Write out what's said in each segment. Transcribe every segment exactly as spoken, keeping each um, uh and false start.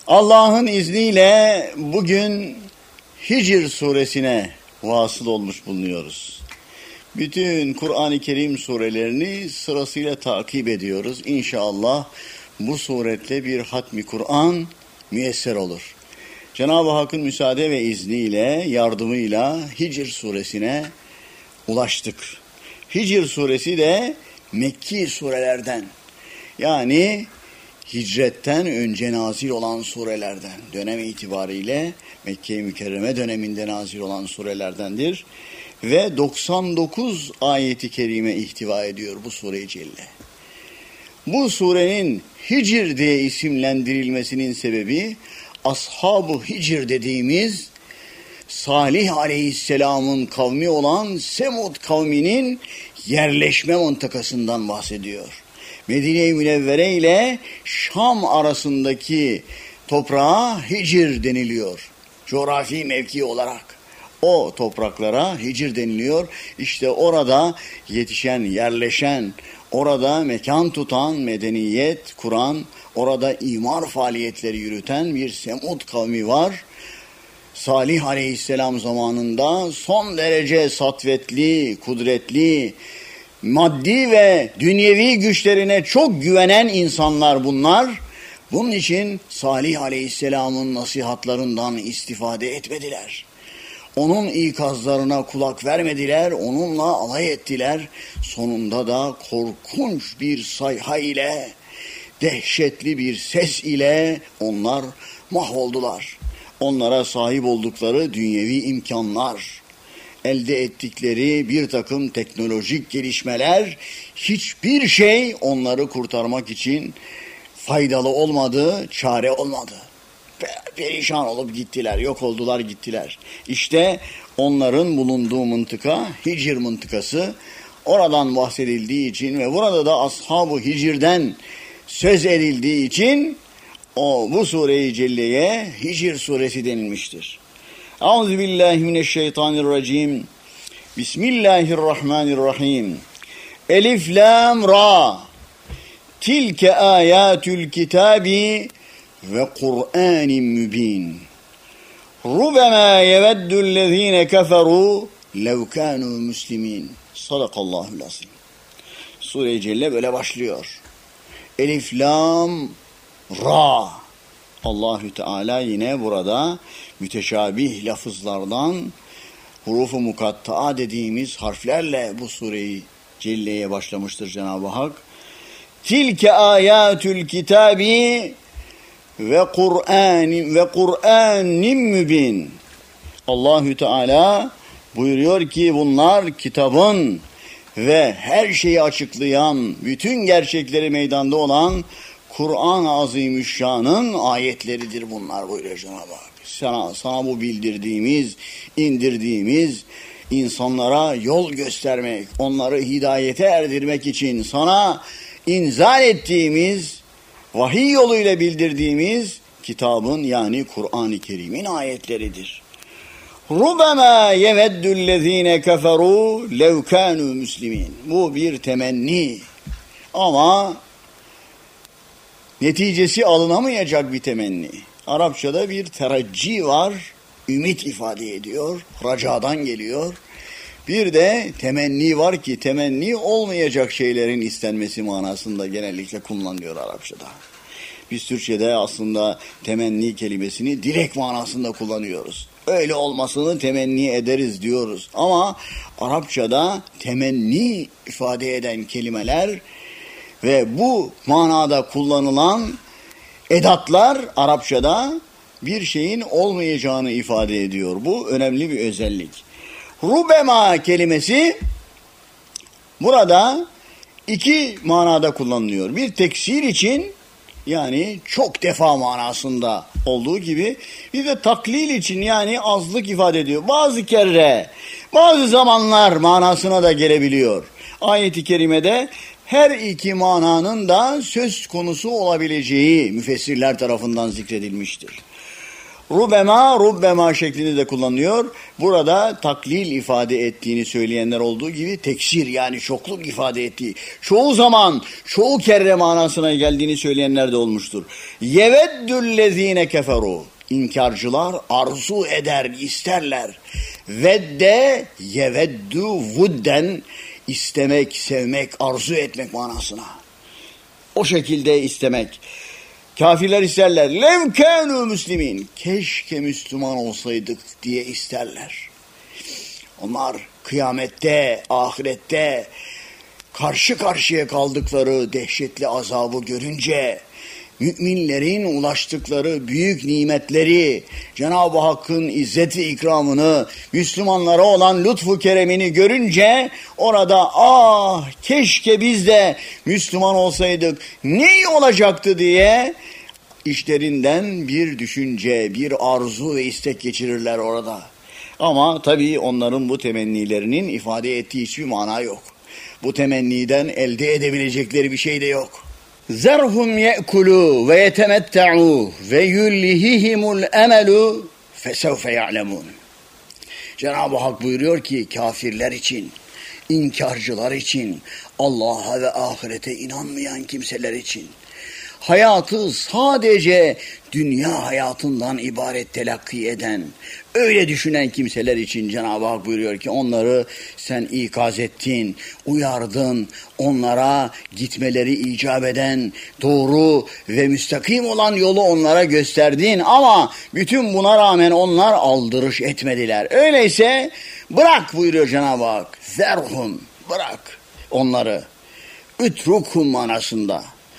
Allah'ın izniyle bugün Hicr suresine vasıl olmuş bulunuyoruz. Bütün Kur'an-ı Kerim surelerini sırasıyla takip ediyoruz. İnşallah bu suretle bir hatmi Kur'an müyesser olur. Cenab-ı Hakk'ın müsaade ve izniyle, yardımıyla Hicr suresine ulaştık. Hicr suresi de Mekki surelerden, yani hicretten önce nazil olan surelerden, dönem itibariyle Mekke-i Mükerreme döneminde nazil olan surelerdendir. Ve doksan dokuz ayeti kerime ihtiva ediyor bu sure-i celle. Bu surenin Hicr diye isimlendirilmesinin sebebi, Ashab-ı Hicr dediğimiz Salih Aleyhisselam'ın kavmi olan Semud kavminin yerleşme mıntıkasından bahsediyor. Medine-i Münevvere ile Şam arasındaki toprağa Hicr deniliyor. Coğrafi mevki olarak. O topraklara Hicr deniliyor. İşte orada yetişen, yerleşen, orada mekan tutan, medeniyet kuran, orada imar faaliyetleri yürüten bir Semud kavmi var. Salih Aleyhisselam zamanında son derece satvetli, kudretli, maddi ve dünyevi güçlerine çok güvenen insanlar bunlar. Bunun için Salih Aleyhisselam'ın nasihatlarından istifade etmediler. Onun ikazlarına kulak vermediler, onunla alay ettiler. Sonunda da korkunç bir sayha ile, dehşetli bir ses ile onlar mahvoldular. Onlara sahip oldukları dünyevi imkanlar, elde ettikleri bir takım teknolojik gelişmeler, hiçbir şey onları kurtarmak için faydalı olmadı, çare olmadı. Perişan olup gittiler, yok oldular gittiler. İşte onların bulunduğu mıntıka Hicr mıntıkası. Oradan bahsedildiği için ve burada da Ashab-ı Hicr'den söz edildiği için o bu sure-i celleye Hicr suresi denilmiştir. Euzubillahimineşşeytanirracim. Bismillahirrahmanirrahim. Elif lam ra. Tilke ayatül kitabi ve Kur'an-ı mübin. Rubema yeveddü'llezine keferu lev kanu muslimin. Sadakallahul azim. Sure-i Celle böyle başlıyor. Elif lam ra. Allahü Teala yine burada müteşabih lafızlardan hurufu mukatta'a dediğimiz harflerle bu Sure-i Celle'ye başlamıştır Cenab-ı Hak. Tilke ayatül kitabi ve Kur'an ve Kur'an-ı mübin. Allahü Teala buyuruyor ki bunlar kitabın ve her şeyi açıklayan, bütün gerçekleri meydanda olan Kur'an-ı Azimüşşan'ın ayetleridir bunlar buyuruyor Cenab-ı Hak. Sana, sana bu bildirdiğimiz, indirdiğimiz, insanlara yol göstermek, onları hidayete erdirmek için sana inzal ettiğimiz, vahiy yoluyla bildirdiğimiz kitabın, yani Kur'an-ı Kerim'in ayetleridir. Rubema yeveddü'llezine keferu lev kanu muslimin. Bu bir temenni ama neticesi alınamayacak bir temenni. Arapçada bir teracci var, ümit ifade ediyor, racadan geliyor. Bir de temenni var ki temenni olmayacak şeylerin istenmesi manasında genellikle kullanılıyor Arapçada. Biz Türkçe'de aslında temenni kelimesini direkt manasında kullanıyoruz. Öyle olmasını temenni ederiz diyoruz. Ama Arapçada temenni ifade eden kelimeler ve bu manada kullanılan edatlar Arapçada bir şeyin olmayacağını ifade ediyor. Bu önemli bir özellik. Rubema kelimesi burada iki manada kullanılıyor. Bir teksir için, yani çok defa manasında olduğu gibi, bir de taklil için, yani azlık ifade ediyor. Bazı kere, bazı zamanlar manasına da gelebiliyor. Ayet-i kerimede her iki mananın da söz konusu olabileceği müfessirler tarafından zikredilmiştir. Rubema, rubbema şeklinde de kullanılıyor. Burada taklil ifade ettiğini söyleyenler olduğu gibi teksir yani çokluk ifade ettiği, çoğu zaman, çoğu kere manasına geldiğini söyleyenler de olmuştur. Yeveddüllezine keferu. İnkarcılar arzu eder, isterler. Vedde, yeveddu, vudden, istemek, sevmek, arzu etmek manasına. O şekilde istemek. Kafirler isterler. Lev kânû müslimin. Keşke Müslüman olsaydık diye isterler. Onlar kıyamette, ahirette karşı karşıya kaldıkları dehşetli azabı görünce, müminlerin ulaştıkları büyük nimetleri, Cenab-ı Hakk'ın izzet ve ikramını, Müslümanlara olan lütfu keremini görünce orada ah keşke biz de Müslüman olsaydık ne iyi olacaktı diye işlerinden bir düşünce, bir arzu ve istek geçirirler orada. Ama tabii onların bu temennilerinin ifade ettiği hiçbir mana yok. Bu temenniden elde edebilecekleri bir şey de yok. Zerhum ye'kulu ve yetemetta'u ve yullihihimul emelu fesevfe ya'lemun. Cenab-ı Hak buyuruyor ki kafirler için, inkarcılar için, Allah'a ve ahirete inanmayan kimseler için hayatı sadece dünya hayatından ibaret telakki eden, öyle düşünen kimseler için Cenab-ı Hak buyuruyor ki onları sen ikaz ettin, uyardın, onlara gitmeleri icap eden doğru ve müstakim olan yolu onlara gösterdin ama bütün buna rağmen onlar aldırış etmediler. Öyleyse bırak buyuruyor Cenab-ı Hak, zerhum, bırak onları, ütrukhum manasında.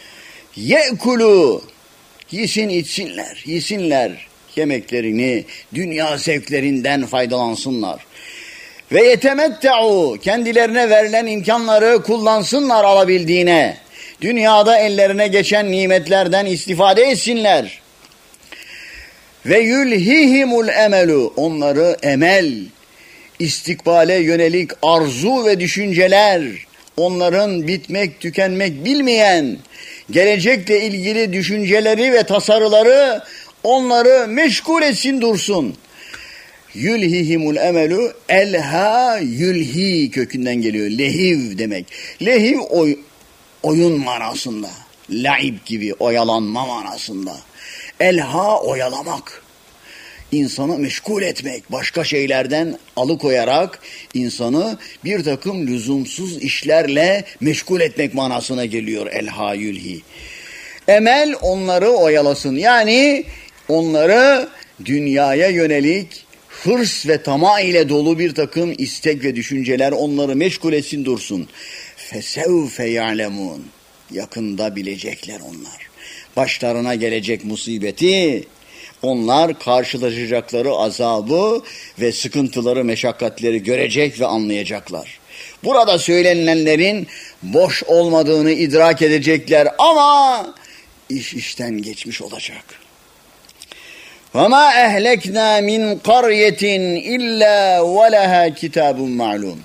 Ye'kulu, yesin içsinler, yesinler yemeklerini, dünya zevklerinden faydalansınlar. Ve yetemetta'u, kendilerine verilen imkanları kullansınlar alabildiğine. Dünyada ellerine geçen nimetlerden istifade etsinler. Ve yulhihimul emelu, onları emel, istikbale yönelik arzu ve düşünceler, onların bitmek, tükenmek bilmeyen, gelecekle ilgili düşünceleri ve tasarıları onları meşgul etsin dursun. Yülhihimul emelu, elha yülhi kökünden geliyor. Lehiv demek. Lehiv oy, oyun manasında. Laib gibi oyalanma manasında. Elha oyalamak. İnsanı meşgul etmek, başka şeylerden alıkoyarak insanı bir takım lüzumsuz işlerle meşgul etmek manasına geliyor elha yülhi. Emel onları oyalasın. Yani onları dünyaya yönelik hırs ve tamah ile dolu bir takım istek ve düşünceler onları meşgul etsin dursun. Fesevfe ya'lemun. Yakında bilecekler onlar. Başlarına gelecek musibeti, onlar karşılaşacakları azabı ve sıkıntıları, meşakkatleri görecek ve anlayacaklar. Burada söylenilenlerin boş olmadığını idrak edecekler ama iş işten geçmiş olacak. وَمَا اَهْلَكْنَا مِنْ قَرْيَةٍ اِلَّا وَلَهَا كِتَابٌ مَعْلُومٌ.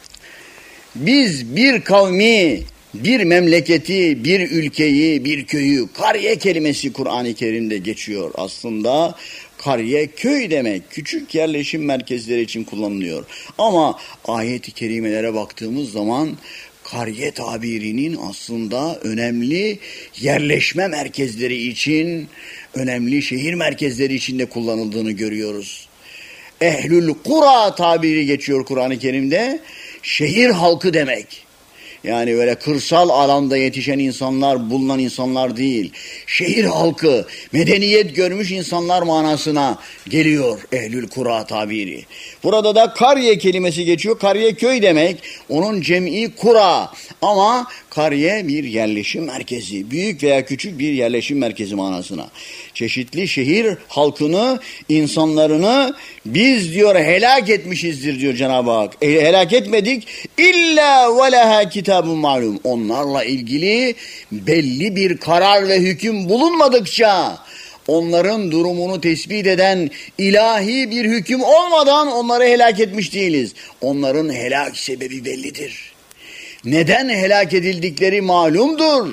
Biz bir kavmi, bir memleketi, bir ülkeyi, bir köyü, kariye kelimesi Kur'an-ı Kerim'de geçiyor. Aslında kariye köy demek, küçük yerleşim merkezleri için kullanılıyor. Ama ayet-i kerimelere baktığımız zaman kariye tabirinin aslında önemli yerleşme merkezleri için, önemli şehir merkezleri için de kullanıldığını görüyoruz. Ehlül kura tabiri geçiyor Kur'an-ı Kerim'de, şehir halkı demek. Yani böyle kırsal alanda yetişen insanlar, bulunan insanlar değil. Şehir halkı, medeniyet görmüş insanlar manasına geliyor ehlül kura tabiri. Burada da kariye kelimesi geçiyor. Kariye köy demek. Onun cem'i kura. Ama kariye bir yerleşim merkezi. Büyük veya küçük bir yerleşim merkezi manasına. Çeşitli şehir halkını, insanlarını biz diyor helak etmişizdir diyor Cenab-ı Hak. E, helak etmedik. İlla ve leha kitabun malum. Onlarla ilgili belli bir karar ve hüküm bulunmadıkça, onların durumunu tespit eden ilahi bir hüküm olmadan onları helak etmiş değiliz. Onların helak sebebi bellidir. Neden helak edildikleri malumdur.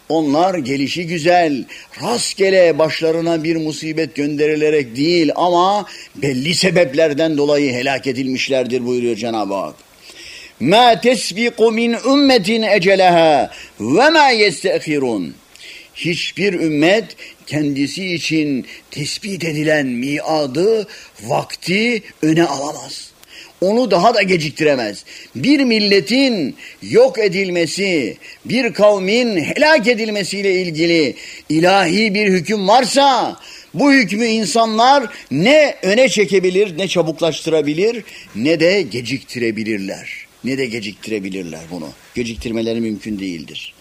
Onlar gelişi güzel, rastgele başlarına bir musibet gönderilerek değil ama belli sebeplerden dolayı helak edilmişlerdir buyuruyor Cenab-ı Hak. مَا تَسْبِقُ مِنْ اُمَّةٍ اَجَلَهَا وَمَا يَسْتَأْخِرُونَ. Hiçbir ümmet kendisi için tespit edilen miadı, vakti öne alamaz. Onu daha da geciktiremez. Bir milletin yok edilmesi, bir kavmin helak edilmesiyle ilgili ilahi bir hüküm varsa, bu hükmü insanlar ne öne çekebilir, ne çabuklaştırabilir, ne de geciktirebilirler. Ne de geciktirebilirler bunu. Geciktirmeleri mümkün değildir.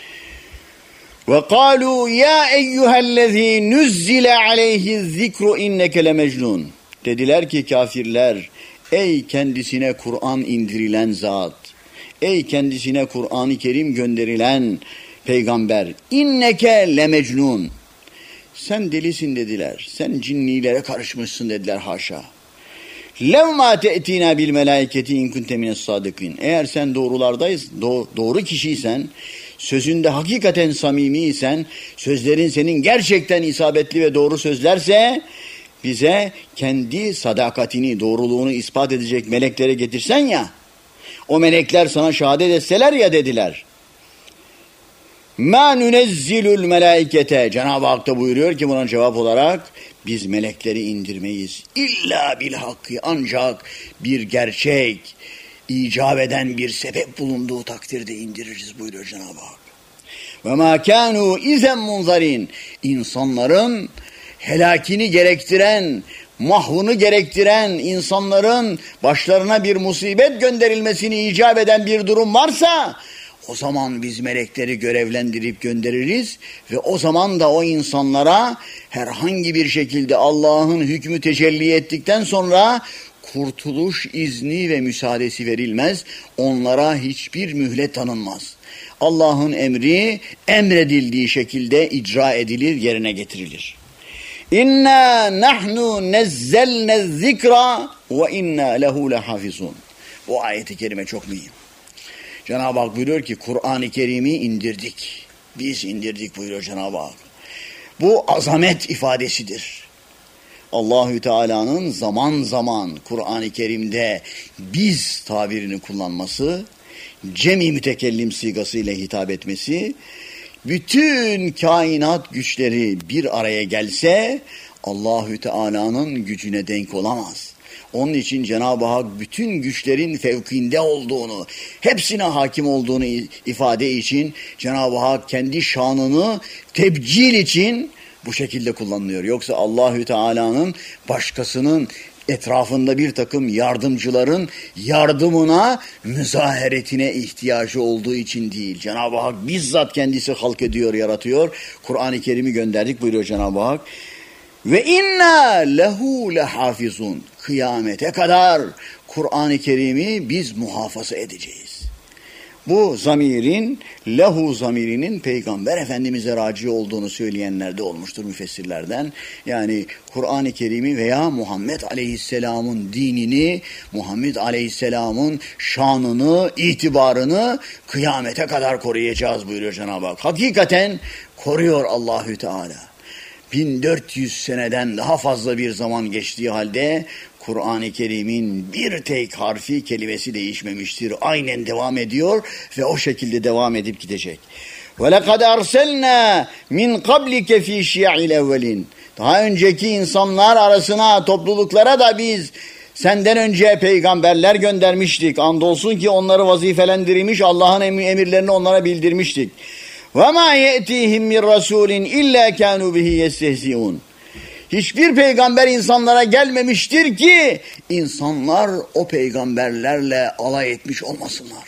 وَقَالُوا يَا اَيُّهَا الَّذ۪ي نُزِّلَ عَلَيْهِ الذِّكْرُ اِنَّكَ لَمَجْنُونَ. Dediler ki kafirler, ey kendisine Kur'an indirilen zat, ey kendisine Kur'an-ı Kerim gönderilen peygamber, inneke lemecnun. Sen delisin dediler, sen cinnilere karışmışsın dediler, haşa. Lev ma te'tina bil melaiketi in kunte mines sadikin. Eğer sen doğrulardayız, do- doğru kişiysen, sözünde hakikaten samimiysen, sözlerin senin gerçekten isabetli ve doğru sözlerse, bize kendi sadakatini, doğruluğunu ispat edecek melekleri getirsen ya, o melekler sana şehadet etseler ya dediler. مَا نُنَزِّلُ الْمَلَائِكَةَ. Cenab-ı Hak da buyuruyor ki buna cevap olarak, biz melekleri indirmeyiz. İlla bil hakkı, ancak bir gerçek, icap eden bir sebep bulunduğu takdirde indiririz buyuruyor Cenab-ı Hak. وَمَا كَانُوا اِذَنْ مُنْظَرِينَ. İnsanların helakini gerektiren, mahvunu gerektiren, insanların başlarına bir musibet gönderilmesini icap eden bir durum varsa, o zaman biz melekleri görevlendirip göndeririz ve o zaman da o insanlara herhangi bir şekilde Allah'ın hükmü tecelli ettikten sonra kurtuluş izni ve müsaadesi verilmez. Onlara hiçbir mühlet tanınmaz. Allah'ın emri emredildiği şekilde icra edilir, yerine getirilir. İnna nahnu nezzelne zikra ve inna lehu lehafizun. Bu ayeti kerime çok mühim. Cenab-ı Hak buyuruyor ki Kur'an-ı Kerim'i indirdik. Biz indirdik buyuruyor Cenab-ı Hak. Bu azamet ifadesidir. Allahü Teala'nın zaman zaman Kur'an-ı Kerim'de biz tabirini kullanması, cem-i mütekellim sigasıyla hitap etmesi, bütün kainat güçleri bir araya gelse Allahü Teala'nın gücüne denk olamaz. Onun için Cenab-ı Hak bütün güçlerin fevkinde olduğunu, hepsine hakim olduğunu ifade için Cenab-ı Hak kendi şanını tebcil için bu şekilde kullanılıyor. Yoksa Allahü Teala'nın başkasının etrafında bir takım yardımcıların yardımına, müzaheretine ihtiyacı olduğu için değil. Cenab-ı Hak bizzat kendisi halk ediyor, yaratıyor. Kur'an-ı Kerim'i gönderdik buyuruyor Cenab-ı Hak. Ve inna lehu lehafizun. Kıyamete kadar Kur'an-ı Kerim'i biz muhafaza edeceğiz. Bu zamirin, lehu zamirinin Peygamber Efendimiz'e raci olduğunu söyleyenler de olmuştur müfessirlerden. Yani Kur'an-ı Kerim'i veya Muhammed Aleyhisselam'ın dinini, Muhammed Aleyhisselam'ın şanını, itibarını kıyamete kadar koruyacağız buyuruyor Cenab-ı Hak. Hakikaten koruyor Allahü Teala. bin dört yüz seneden daha fazla bir zaman geçtiği halde Kur'an-ı Kerim'in bir tek harfi, kelimesi değişmemiştir. Aynen devam ediyor ve o şekilde devam edip gidecek. وَلَقَدْ أَرْسَلْنَا مِنْ قَبْلِكَ ف۪ي شِيَعِ الْاَوَّلِينَ. Daha önceki insanlar arasına, topluluklara da biz senden önce peygamberler göndermiştik. Andolsun ki onları vazifelendirmiş, Allah'ın emirlerini onlara bildirmiştik. وَمَا يَأْتِيهِمْ مِنْ رَسُولٍ اِلَّا كَانُوا بِهِ يَسْتَهْزِئُونَ. Hiçbir peygamber insanlara gelmemiştir ki insanlar o peygamberlerle alay etmiş olmasınlar.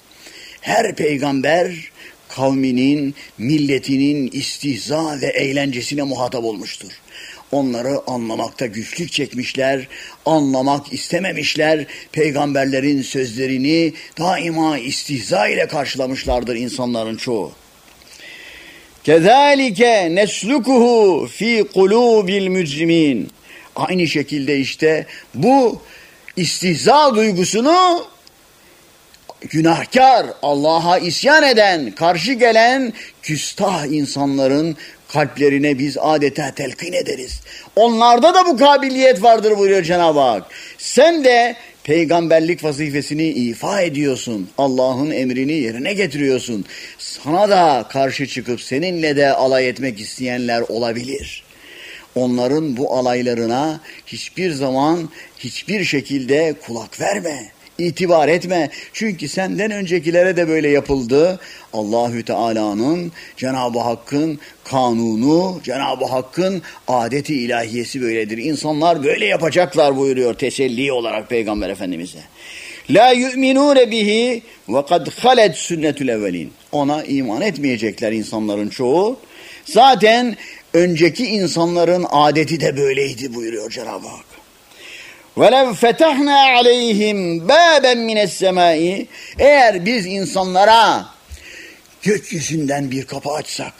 Her peygamber kavminin, milletinin istihza ve eğlencesine muhatap olmuştur. Onları anlamakta güçlük çekmişler, anlamak istememişler, peygamberlerin sözlerini daima istihza ile karşılamışlardır insanların çoğu. Kezalike neslukuhu fi kulubil mücrimin. Aynı şekilde işte bu istihza duygusunu günahkar, Allah'a isyan eden, karşı gelen küstah insanların kalplerine biz adeta telkin ederiz. Onlarda da bu kabiliyet vardır buyuruyor Cenab-ı Hak. Sen de peygamberlik vazifesini ifa ediyorsun. Allah'ın emrini yerine getiriyorsun. Sana da karşı çıkıp seninle de alay etmek isteyenler olabilir. Onların bu alaylarına hiçbir zaman, hiçbir şekilde kulak verme. İtibar etme. Çünkü senden öncekilere de böyle yapıldı. Allahü Teala'nın, Cenab-ı Hakk'ın kanunu, Cenab-ı Hakk'ın adeti ilahiyesi böyledir. İnsanlar böyle yapacaklar buyuruyor teselli olarak Peygamber Efendimiz'e. La yu'minune bihi ve kad halet sünnetul evvelin. Ona iman etmeyecekler insanların çoğu. Zaten önceki insanların adeti de böyleydi buyuruyor Cenab-ı Hak. وَلَوْ فَتَحْنَا عَلَيْهِمْ بَابًا مِنَ السَّمَاءِ. Eğer biz insanlara gökyüzünden bir kapı açsak,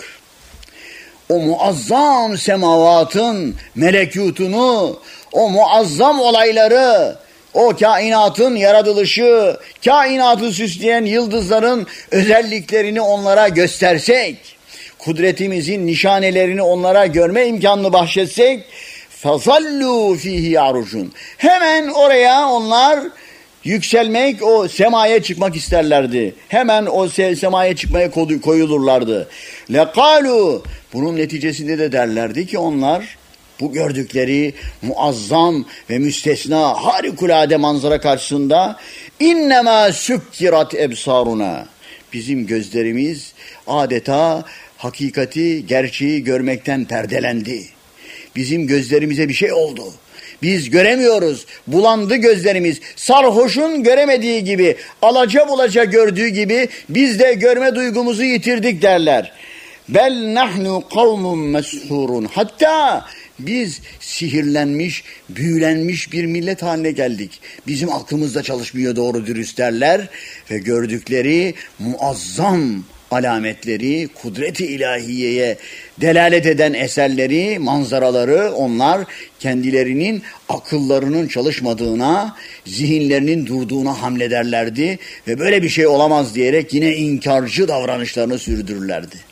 o muazzam semavatın melekutunu, o muazzam olayları, o kainatın yaratılışı, kainatı süsleyen yıldızların özelliklerini onlara göstersek, kudretimizin nişanelerini onlara görme imkanını bahşetsek, فَظَلُّوا ف۪يهِ يَعْرُجُونَ. Hemen oraya onlar yükselmek, o semaya çıkmak isterlerdi. Hemen o semaya çıkmaya koyulurlardı. لَقَالُوا. Bunun neticesinde de derlerdi ki onlar, bu gördükleri muazzam ve müstesna harikulade manzara karşısında اِنَّمَا سُكِّرَتْ اَبْصَارُنَا. Bizim gözlerimiz adeta hakikati, gerçeği görmekten perdelendi. Bizim gözlerimize bir şey oldu. Biz göremiyoruz. Bulandı gözlerimiz. Sarhoşun göremediği gibi, alaca bulaca gördüğü gibi biz de görme duygumuzu yitirdik derler. Bel nahnu kavmun meshurun. Hatta biz sihirlenmiş, büyülenmiş bir millet haline geldik. Bizim aklımız da çalışmıyor doğru dürüst derler ve gördükleri muazzam alametleri, kudret-i ilahiyeye delalet eden eserleri, manzaraları onlar kendilerinin akıllarının çalışmadığına, zihinlerinin durduğuna hamlederlerdi ve böyle bir şey olamaz diyerek yine inkarcı davranışlarını sürdürürlerdi.